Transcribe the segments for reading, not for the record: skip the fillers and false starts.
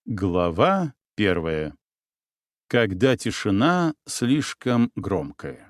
Глава 1. Когда тишина слишком громкая.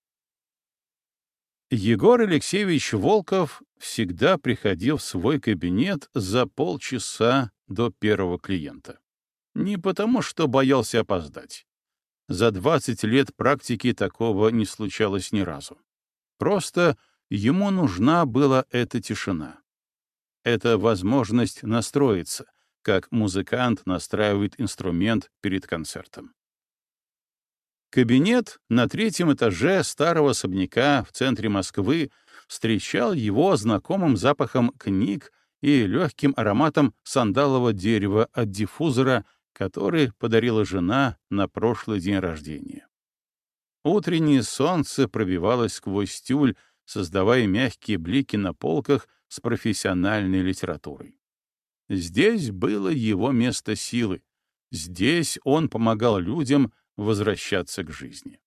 Егор Алексеевич Волков всегда приходил в свой кабинет за полчаса до первого клиента. Не потому, что боялся опоздать. За 20 лет практики такого не случалось ни разу. Просто ему нужна была эта тишина. Это возможность настроиться, как музыкант настраивает инструмент перед концертом. Кабинет на 3-м этаже старого особняка в центре Москвы встречал его знакомым запахом книг и легким ароматом сандалового дерева от диффузора, который подарила жена на прошлый день рождения. Утреннее солнце пробивалось сквозь тюль, создавая мягкие блики на полках с профессиональной литературой. Здесь было его место силы. Здесь он помогал людям возвращаться к жизни.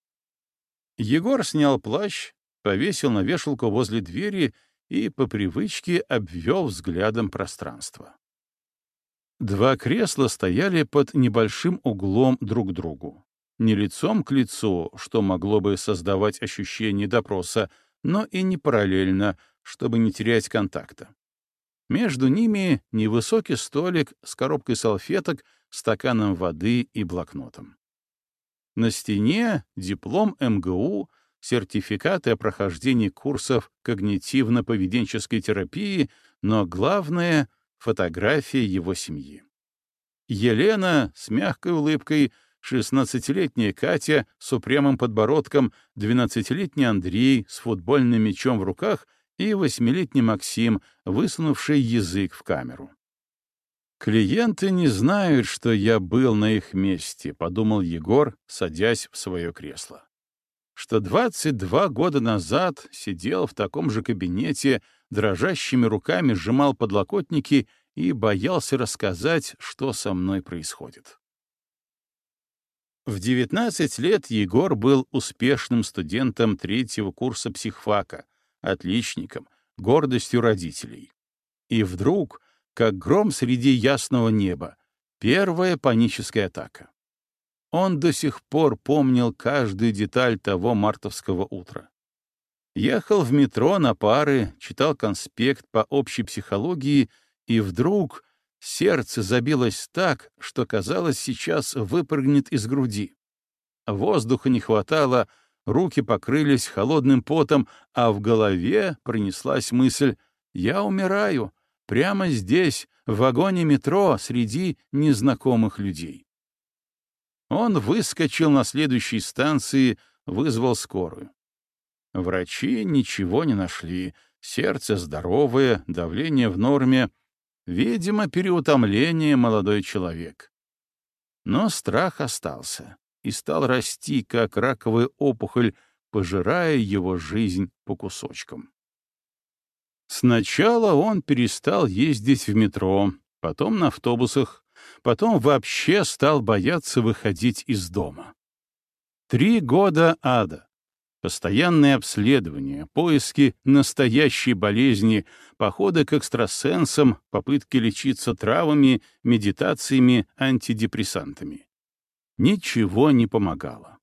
Егор снял плащ, повесил на вешалку возле двери и по привычке обвел взглядом пространство. 2 кресла стояли под небольшим углом друг к другу. Не лицом к лицу, что могло бы создавать ощущение допроса, но и не параллельно, чтобы не терять контакта. Между ними невысокий столик с коробкой салфеток, стаканом воды и блокнотом. На стене диплом МГУ, сертификаты о прохождении курсов когнитивно-поведенческой терапии, но главное — фотография его семьи. Елена с мягкой улыбкой, 16-летняя Катя с упрямым подбородком, 12-летний Андрей с футбольным мячом в руках и 8-летний Максим, высунувший язык в камеру. «Клиенты не знают, что я был на их месте», — подумал Егор, садясь в свое кресло. Что 22 года назад сидел в таком же кабинете, дрожащими руками сжимал подлокотники и боялся рассказать, что со мной происходит. В 19 лет Егор был успешным студентом 3-го курса психфака, отличником, гордостью родителей. И вдруг, как гром среди ясного неба, первая паническая атака. Он до сих пор помнил каждую деталь того мартовского утра. Ехал в метро на пары, читал конспект по общей психологии, и вдруг сердце забилось так, что, казалось, сейчас выпрыгнет из груди. Воздуха не хватало, руки покрылись холодным потом, а в голове пронеслась мысль: «Я умираю, прямо здесь, в вагоне метро, среди незнакомых людей». Он выскочил на следующей станции, вызвал скорую. Врачи ничего не нашли, сердце здоровое, давление в норме. Видимо, переутомление, молодой человек. Но страх остался и стал расти, как раковая опухоль, пожирая его жизнь по кусочкам. Сначала он перестал ездить в метро, потом на автобусах, потом вообще стал бояться выходить из дома. 3 года ада. Постоянные обследования, поиски настоящей болезни, походы к экстрасенсам, попытки лечиться травами, медитациями, антидепрессантами. Ничего не помогало.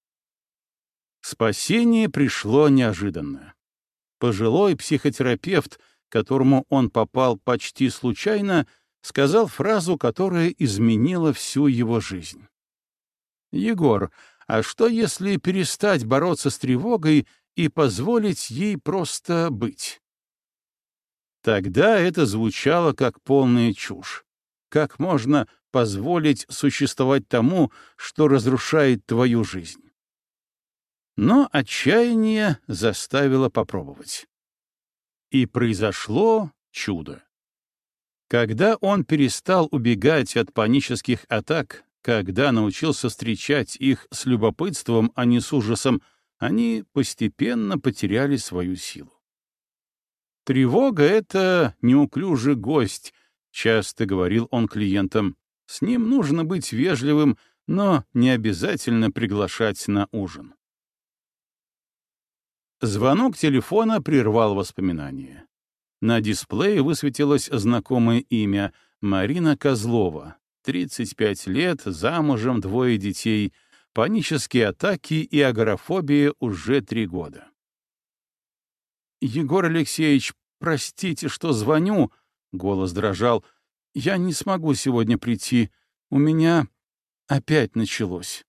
Спасение пришло неожиданно. Пожилой психотерапевт, к которому он попал почти случайно, сказал фразу, которая изменила всю его жизнь. «Егор, а что, если перестать бороться с тревогой и позволить ей просто быть?» Тогда это звучало как полная чушь. Как можно позволить существовать тому, что разрушает твою жизнь? Но отчаяние заставило попробовать. И произошло чудо. Когда он перестал убегать от панических атак, когда научился встречать их с любопытством, а не с ужасом, они постепенно потеряли свою силу. «Тревога — это неуклюжий гость», — часто говорил он клиентам. «С ним нужно быть вежливым, но не обязательно приглашать на ужин». Звонок телефона прервал воспоминания. На дисплее высветилось знакомое имя — Марина Козлова, 35 лет, замужем, 2 детей, панические атаки и агорафобия уже 3 года. «Егор Алексеевич, простите, что звоню», — голос дрожал. «Я не смогу сегодня прийти. У меня опять началось».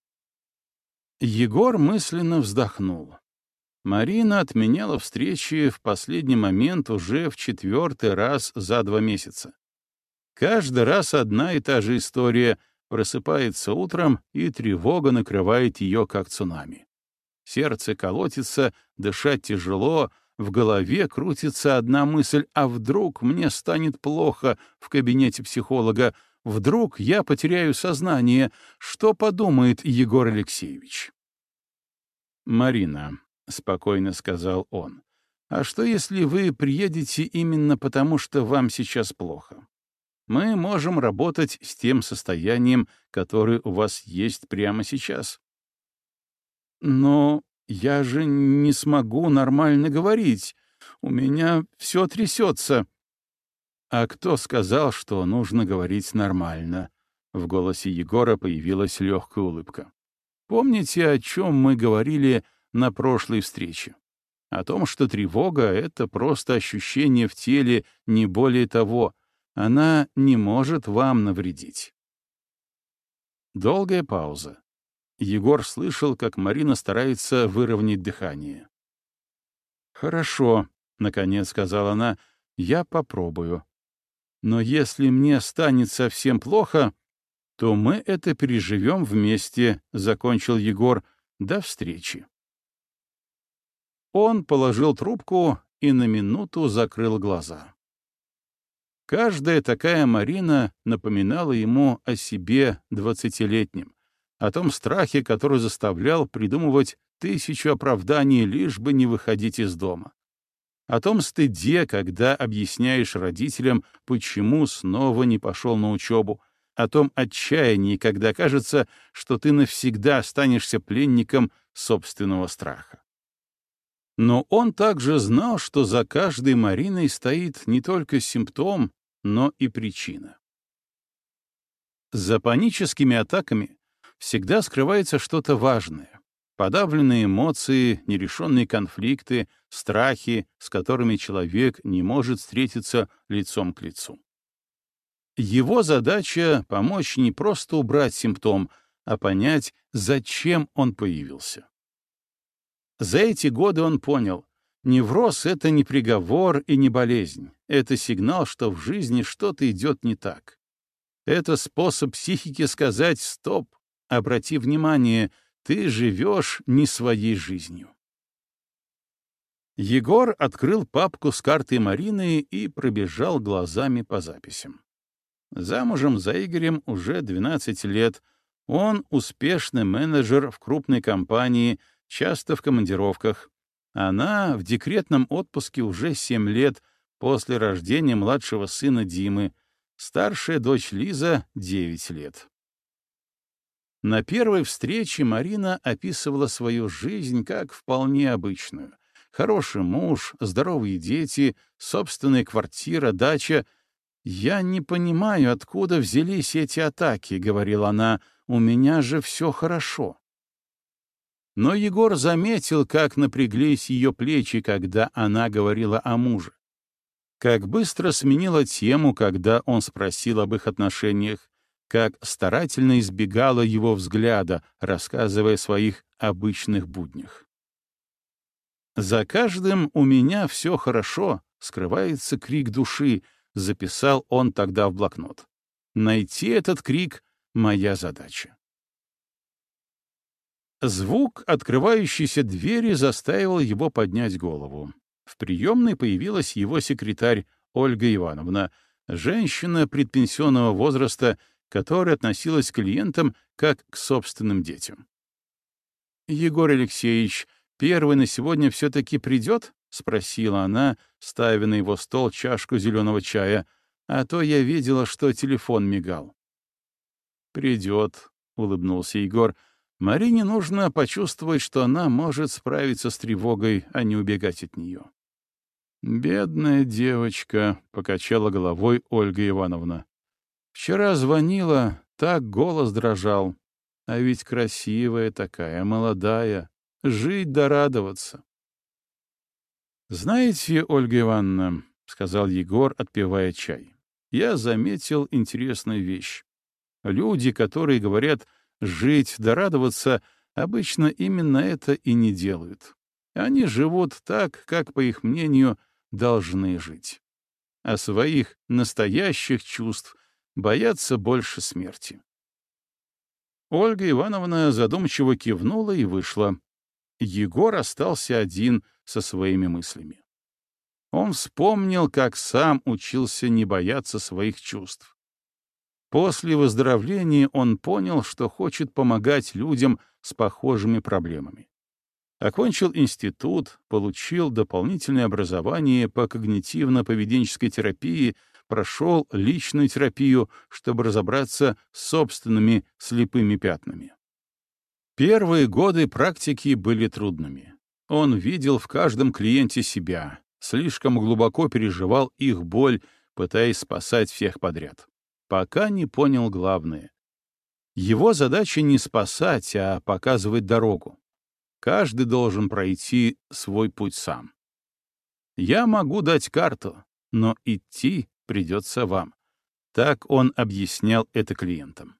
Егор мысленно вздохнул. Марина отменяла встречи в последний момент уже в 4-й раз за 2 месяца. Каждый раз одна и та же история. Просыпается утром, и тревога накрывает ее, как цунами. Сердце колотится, дышать тяжело, в голове крутится одна мысль: а вдруг мне станет плохо в кабинете психолога, вдруг я потеряю сознание, что подумает Егор Алексеевич? «Марина», — спокойно сказал он, — «а что, если вы приедете именно потому, что вам сейчас плохо? Мы можем работать с тем состоянием, которое у вас есть прямо сейчас». «Но я же не смогу нормально говорить. У меня все трясется». «А кто сказал, что нужно говорить нормально?» В голосе Егора появилась легкая улыбка. «Помните, о чем мы говорили на прошлой встрече? О том, что тревога — это просто ощущение в теле, не более того. Она не может вам навредить». Долгая пауза. Егор слышал, как Марина старается выровнять дыхание. «Хорошо», — наконец сказала она, — «я попробую. Но если мне станет совсем плохо, то мы это переживем вместе», — закончил Егор. «До встречи». Он положил трубку и на минуту закрыл глаза. Каждая такая Марина напоминала ему о себе 20-летнем, о том страхе, который заставлял придумывать 1000 оправданий, лишь бы не выходить из дома, о том стыде, когда объясняешь родителям, почему снова не пошел на учебу, о том отчаянии, когда кажется, что ты навсегда останешься пленником собственного страха. Но он также знал, что за каждой Мариной стоит не только симптом, но и причина. За паническими атаками всегда скрывается что-то важное. Подавленные эмоции, нерешенные конфликты, страхи, с которыми человек не может встретиться лицом к лицу. Его задача — помочь не просто убрать симптом, а понять, зачем он появился. За эти годы он понял, невроз — это не приговор и не болезнь, это сигнал, что в жизни что-то идет не так. Это способ психики сказать: «Стоп, обрати внимание, ты живешь не своей жизнью». Егор открыл папку с картой Марины и пробежал глазами по записям. Замужем за Игорем уже 12 лет, он успешный менеджер в крупной компании, часто в командировках. Она в декретном отпуске уже 7 лет после рождения младшего сына Димы, старшая дочь Лиза — 9 лет. На первой встрече Марина описывала свою жизнь как вполне обычную. Хороший муж, здоровые дети, собственная квартира, дача. «Я не понимаю, откуда взялись эти атаки», — говорила она, — «у меня же все хорошо». Но Егор заметил, как напряглись ее плечи, когда она говорила о муже. Как быстро сменила тему, когда он спросил об их отношениях, как старательно избегала его взгляда, рассказывая о своих обычных буднях. «За каждым «у меня все хорошо» скрывается крик души», — записал он тогда в блокнот. «Найти этот крик — моя задача». Звук открывающейся двери заставил его поднять голову. В приемной появилась его секретарь Ольга Ивановна, женщина предпенсионного возраста, которая относилась к клиентам как к собственным детям. «Егор Алексеевич, первый на сегодня все-таки придет?» — спросила она, ставя на его стол чашку зеленого чая, а то я видела, что телефон мигал. «Придет», — улыбнулся Егор. «Марине нужно почувствовать, что она может справиться с тревогой, а не убегать от нее». «Бедная девочка», — покачала головой Ольга Ивановна. Вчера звонила, так голос дрожал. А ведь красивая такая, молодая. Жить да радоваться. «Знаете, Ольга Ивановна, — сказал Егор, отпивая чай, — я заметил интересную вещь. Люди, которые говорят «жить да радоваться», обычно именно это и не делают. Они живут так, как, по их мнению, должны жить. А своих настоящих чувств боятся больше смерти. Ольга Ивановна задумчиво кивнула и вышла. Егор остался один со своими мыслями. Он вспомнил, как сам учился не бояться своих чувств. После выздоровления он понял, что хочет помогать людям с похожими проблемами. Окончил институт, получил дополнительное образование по когнитивно-поведенческой терапии, прошел личную терапию, чтобы разобраться с собственными слепыми пятнами. Первые годы практики были трудными. Он видел в каждом клиенте себя, слишком глубоко переживал их боль, пытаясь спасать всех подряд. Пока не понял главное. Его задача не спасать, а показывать дорогу. Каждый должен пройти свой путь сам. Я могу дать карту, но идти придется вам. Так он объяснял это клиентам.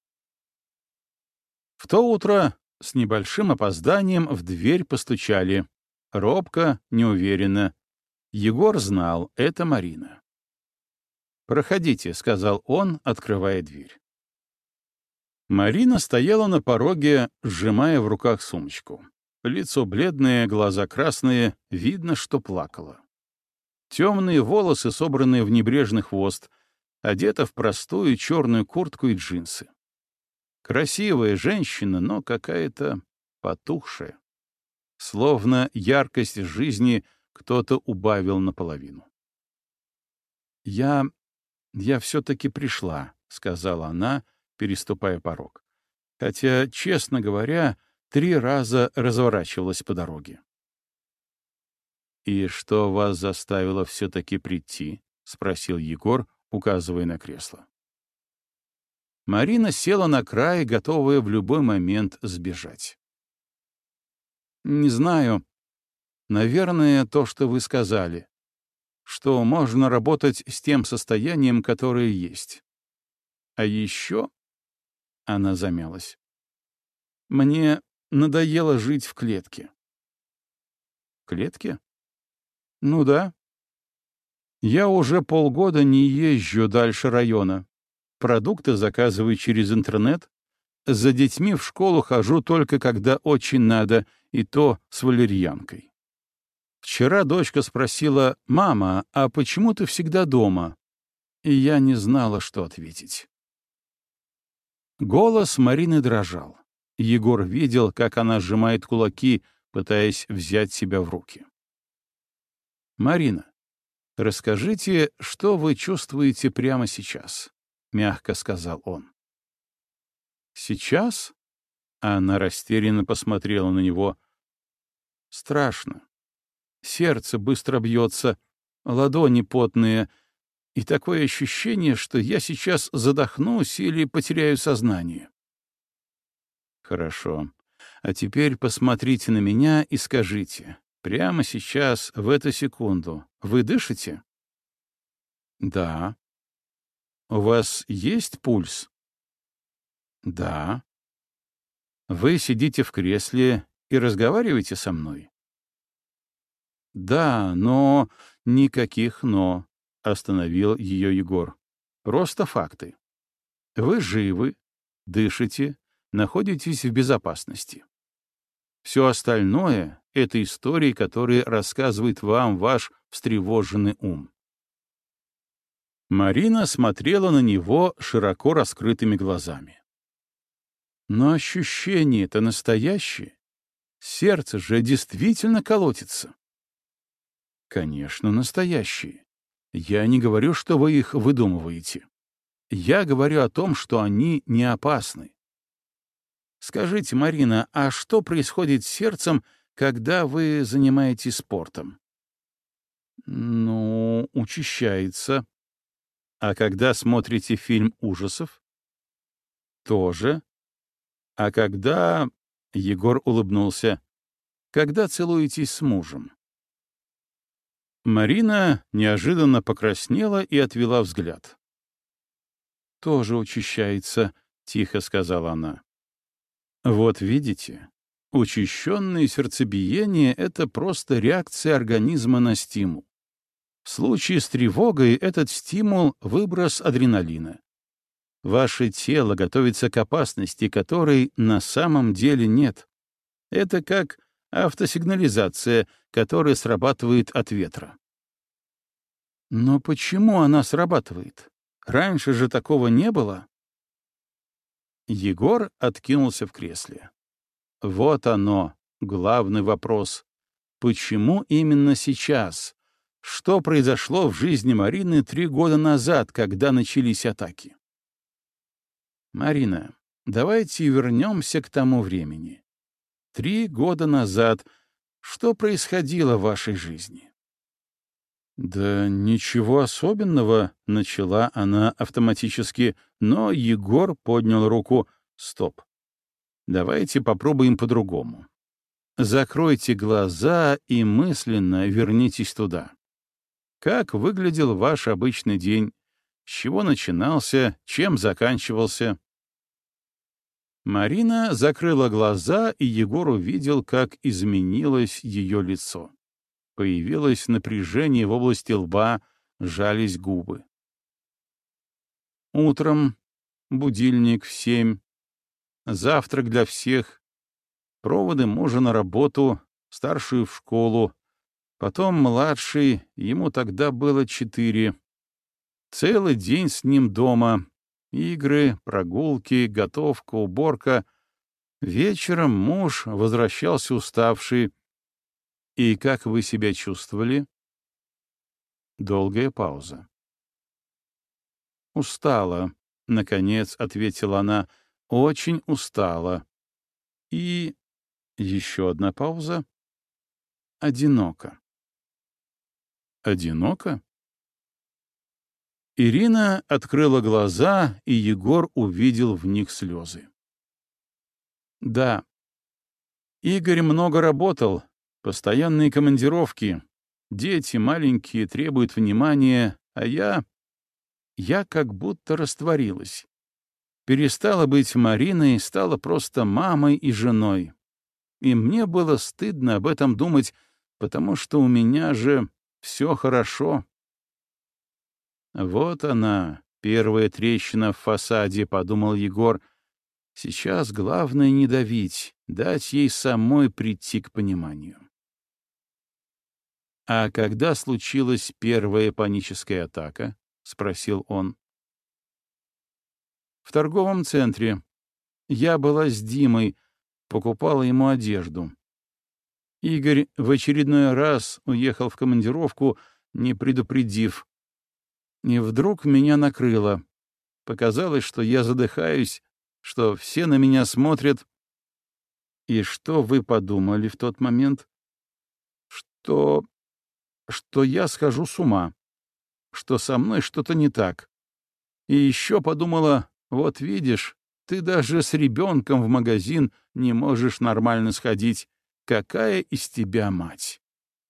В то утро с небольшим опозданием в дверь постучали. Робко, неуверенно. Егор знал, это Марина. «Проходите», — сказал он, открывая дверь. Марина стояла на пороге, сжимая в руках сумочку. Лицо бледное, глаза красные, видно, что плакала. Темные волосы, собранные в небрежный хвост, одета в простую черную куртку и джинсы. Красивая женщина, но какая-то потухшая. Словно яркость жизни кто-то убавил наполовину. «Я все-таки пришла», — сказала она, переступая порог. Хотя, честно говоря, 3 раза разворачивалась по дороге. «И что вас заставило все-таки прийти?» — спросил Егор, указывая на кресло. Марина села на край, готовая в любой момент сбежать. «Не знаю. Наверное, то, что вы сказали, что можно работать с тем состоянием, которое есть. А еще...» — она замялась. «Мне надоело жить в клетке». «Клетке?» «Ну да. Я уже полгода не езжу дальше района. Продукты заказываю через интернет. За детьми в школу хожу только когда очень надо, и то с валерьянкой. Вчера дочка спросила: «Мама, а почему ты всегда дома?» И я не знала, что ответить. Голос Марины дрожал. Егор видел, как она сжимает кулаки, пытаясь взять себя в руки. «Марина, расскажите, что вы чувствуете прямо сейчас?» — мягко сказал он. «Сейчас?» — она растерянно посмотрела на него. «Страшно. Сердце быстро бьется, ладони потные, и такое ощущение, что я сейчас задохнусь или потеряю сознание». «Хорошо. А теперь посмотрите на меня и скажите, прямо сейчас, в эту секунду, вы дышите?» «Да». «У вас есть пульс?» «Да». «Вы сидите в кресле и разговариваете со мной?» «Да, но...» «Никаких «но», — остановил ее Егор. «Просто факты. Вы живы, дышите, находитесь в безопасности. Все остальное — это истории, которые рассказывает вам ваш встревоженный ум». Марина смотрела на него широко раскрытыми глазами. «Но ощущение-то настоящее. Сердце же действительно колотится». «Конечно, настоящие. Я не говорю, что вы их выдумываете. Я говорю о том, что они не опасны. Скажите, Марина, а что происходит с сердцем, когда вы занимаетесь спортом?» «Ну, учащается». А когда смотрите фильм ужасов? Тоже. А когда... Егор улыбнулся. Когда целуетесь с мужем? Марина неожиданно покраснела и отвела взгляд. «Тоже учащается», — тихо сказала она. «Вот видите, учащенное сердцебиение — это просто реакция организма на стимул. В случае с тревогой этот стимул — выброс адреналина. Ваше тело готовится к опасности, которой на самом деле нет. Это как автосигнализация, которая срабатывает от ветра. Но почему она срабатывает? Раньше же такого не было. Егор откинулся в кресле. Вот оно, главный вопрос. Почему именно сейчас? Что произошло в жизни Марины 3 года назад, когда начались атаки? Марина, давайте вернемся к тому времени. 3 года назад. Что происходило в вашей жизни? Да ничего особенного, начала она автоматически, но Егор поднял руку. Стоп. Давайте попробуем по-другому. Закройте глаза и мысленно вернитесь туда. Как выглядел ваш обычный день? С чего начинался? Чем заканчивался? Марина закрыла глаза, и Егор увидел, как изменилось ее лицо. Появилось напряжение в области лба, сжались губы. Утром будильник в 7, завтрак для всех, проводы мужа на работу, старшую в школу, потом младший, ему тогда было 4. Целый день с ним дома. Игры, прогулки, готовка, уборка. Вечером муж возвращался уставший. И как вы себя чувствовали? Долгая пауза. Устала, наконец ответила она. Очень устала. И еще одна пауза. Одиноко. Одиноко? Ирина открыла глаза, и Егор увидел в них слезы. Да. Игорь много работал, постоянные командировки, дети маленькие требуют внимания, а я как будто растворилась. Перестала быть Мариной, стала просто мамой и женой. И мне было стыдно об этом думать, потому что у меня же все хорошо. Вот она, первая трещина в фасаде, — подумал Егор. Сейчас главное не давить, дать ей самой прийти к пониманию. «А когда случилась первая паническая атака?» — спросил он. «В торговом центре. Я была с Димой, покупала ему одежду. Игорь в очередной раз уехал в командировку, не предупредив. И вдруг меня накрыло. Показалось, что я задыхаюсь, что все на меня смотрят. И что вы подумали в тот момент? Что я схожу с ума, что со мной что-то не так. И еще подумала, вот видишь, ты даже с ребенком в магазин не можешь нормально сходить. Какая из тебя мать?»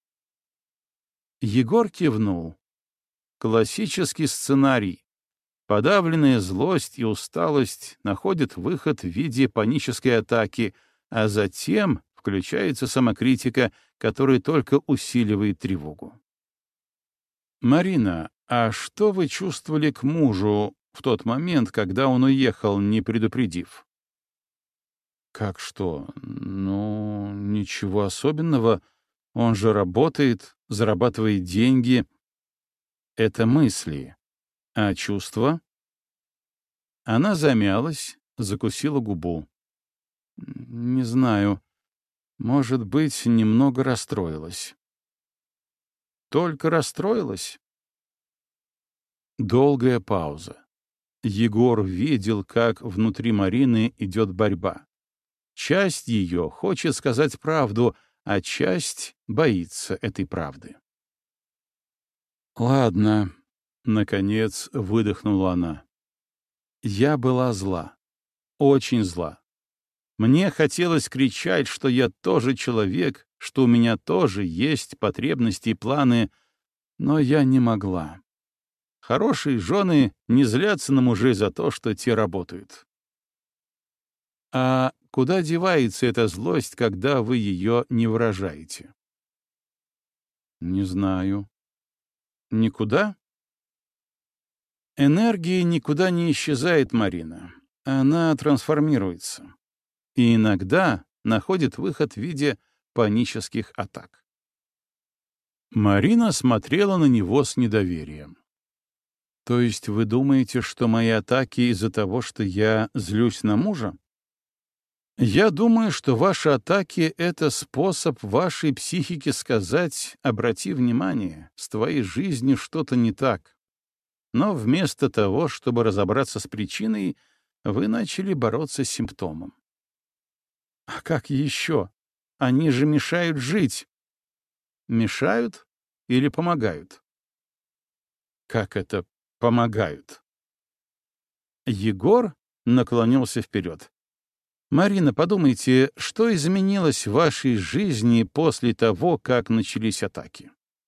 Егор кивнул. Классический сценарий. Подавленная злость и усталость находят выход в виде панической атаки, а затем включается самокритика, которая только усиливает тревогу. «Марина, а что вы чувствовали к мужу в тот момент, когда он уехал, не предупредив?» «Как что? Ну, ничего особенного. Он же работает, зарабатывает деньги. Это мысли. А чувства?» Она замялась, закусила губу. «Не знаю. Может быть, немного расстроилась». «Только расстроилась?» Долгая пауза. Егор видел, как внутри Марины идет борьба. Часть ее хочет сказать правду, а часть боится этой правды. «Ладно, Наконец выдохнула она. Я была зла, очень зла. Мне хотелось кричать, что я тоже человек, что у меня тоже есть потребности и планы, но я не могла. Хорошие жены не злятся на мужей за то, что те работают. А куда девается эта злость, когда вы ее не выражаете? Не знаю. Никуда? Энергия никуда не исчезает, Марина. Она трансформируется. И иногда находит выход в виде панических атак. Марина смотрела на него с недоверием. То есть вы думаете, что мои атаки из-за того, что я злюсь на мужа? Я думаю, что ваши атаки — это способ вашей психики сказать: «Обрати внимание, с твоей жизнью что-то не так». Но вместо того, чтобы разобраться с причиной, вы начали бороться с симптомом. А как еще? Они же мешают жить. Мешают или помогают? Как это помогают? Егор наклонился вперед. «Марина, подумайте, что изменилось в вашей жизни после того, как начались атаки?»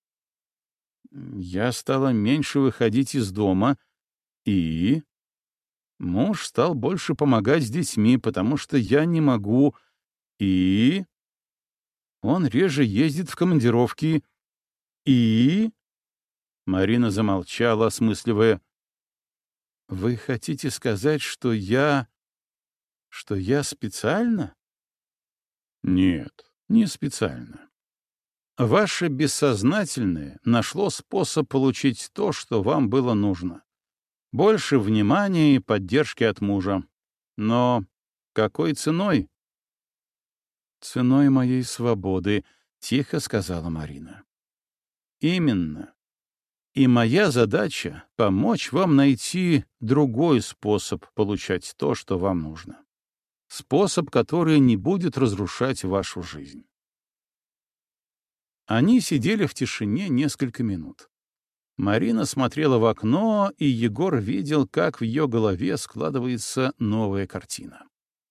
«Я стала меньше выходить из дома, и...» «Муж стал больше помогать с детьми, потому что я не могу, и...» «Он реже ездит в командировки, и...» Марина замолчала, осмысливая. «Вы хотите сказать, что я специально?» «Нет, не специально. Ваше бессознательное нашло способ получить то, что вам было нужно. Больше внимания и поддержки от мужа. Но какой ценой?» «Ценой моей свободы», — тихо сказала Марина. «Именно. И моя задача — помочь вам найти другой способ получать то, что вам нужно. Способ, который не будет разрушать вашу жизнь». Они сидели в тишине несколько минут. Марина смотрела в окно, и Егор видел, как в ее голове складывается новая картина.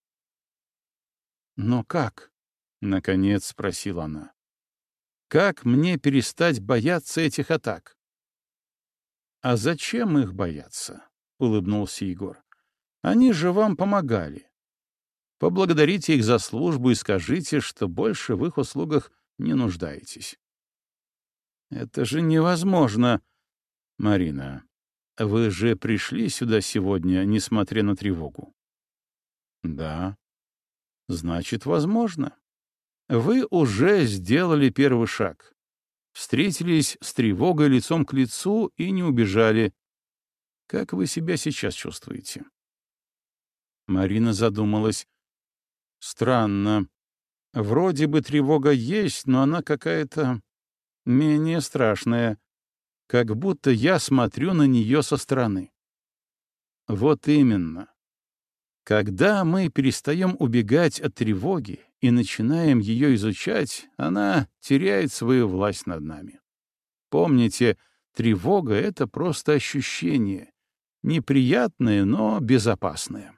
«Но как?» — наконец спросила она. «Как мне перестать бояться этих атак?» «А зачем их бояться?» — улыбнулся Егор. «Они же вам помогали. Поблагодарите их за службу и скажите, что больше в их услугах не нуждаетесь». «Это же невозможно!» «Марина, вы же пришли сюда сегодня, несмотря на тревогу?» «Да». «Значит, возможно. Вы уже сделали первый шаг. Встретились с тревогой лицом к лицу и не убежали. Как вы себя сейчас чувствуете?» Марина задумалась. «Странно. Вроде бы тревога есть, но она какая-то менее страшная. Как будто я смотрю на нее со стороны». «Вот именно. Когда мы перестаем убегать от тревоги и начинаем ее изучать, она теряет свою власть над нами. Помните, тревога — это просто ощущение, неприятное, но безопасное».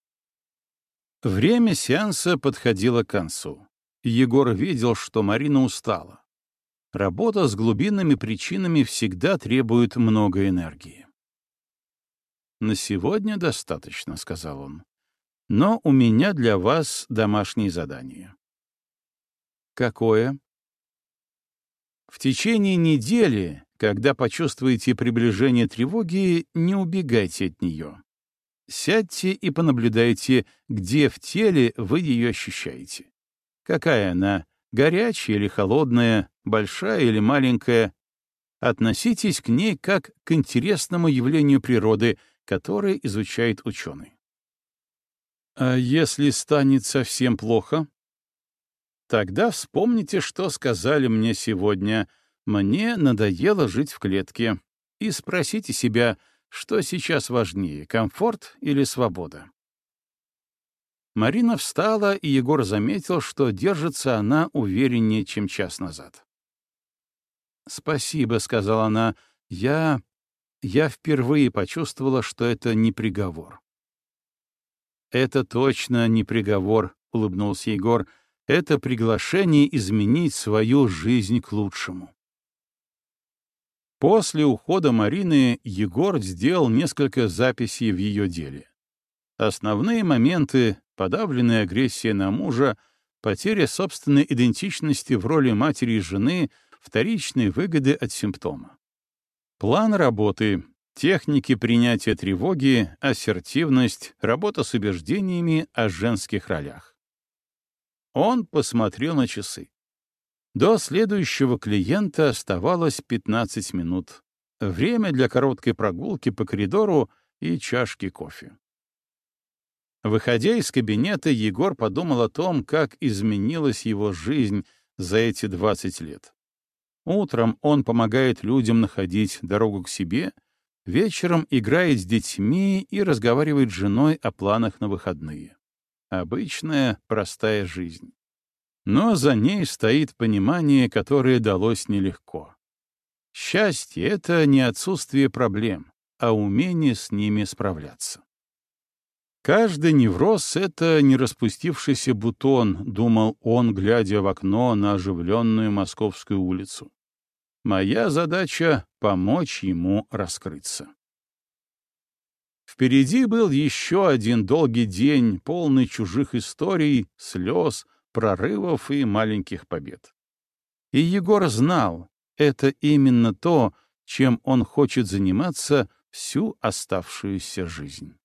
Время сеанса подходило к концу. Егор видел, что Марина устала. Работа с глубинными причинами всегда требует много энергии. «На сегодня достаточно», — сказал он. «Но у меня для вас домашнее задание». «Какое?» «В течение недели, когда почувствуете приближение тревоги, не убегайте от нее. Сядьте и понаблюдайте, где в теле вы ее ощущаете. Какая она, горячая или холодная, большая или маленькая. Относитесь к ней как к интересному явлению природы, которое изучает ученый. А если станет совсем плохо? Тогда вспомните, что сказали мне сегодня. Мне надоело жить в клетке. И спросите себя, что сейчас важнее, комфорт или свобода. Марина встала, и Егор заметил, что держится она увереннее, чем час назад. «Спасибо», — сказала она, — «я я впервые почувствовала, что это не приговор. «Это точно не приговор», — улыбнулся Егор. «Это приглашение изменить свою жизнь к лучшему». После ухода Марины Егор сделал несколько записей в ее деле. Основные моменты — подавленная агрессия на мужа, потеря собственной идентичности в роли матери и жены, вторичные выгоды от симптома. План работы, техники принятия тревоги, ассертивность, работа с убеждениями о женских ролях. Он посмотрел на часы. До следующего клиента оставалось 15 минут. Время для короткой прогулки по коридору и чашки кофе. Выходя из кабинета, Егор подумал о том, как изменилась его жизнь за эти 20 лет. Утром он помогает людям находить дорогу к себе, вечером играет с детьми и разговаривает с женой о планах на выходные. Обычная, простая жизнь. Но за ней стоит понимание, которое далось нелегко. Счастье — это не отсутствие проблем, а умение с ними справляться. Каждый невроз — это не распустившийся бутон, думал он, глядя в окно на оживленную Московскую улицу. Моя задача — помочь ему раскрыться. Впереди был еще один долгий день, полный чужих историй, слез, прорывов и маленьких побед. И Егор знал, это именно то, чем он хочет заниматься всю оставшуюся жизнь.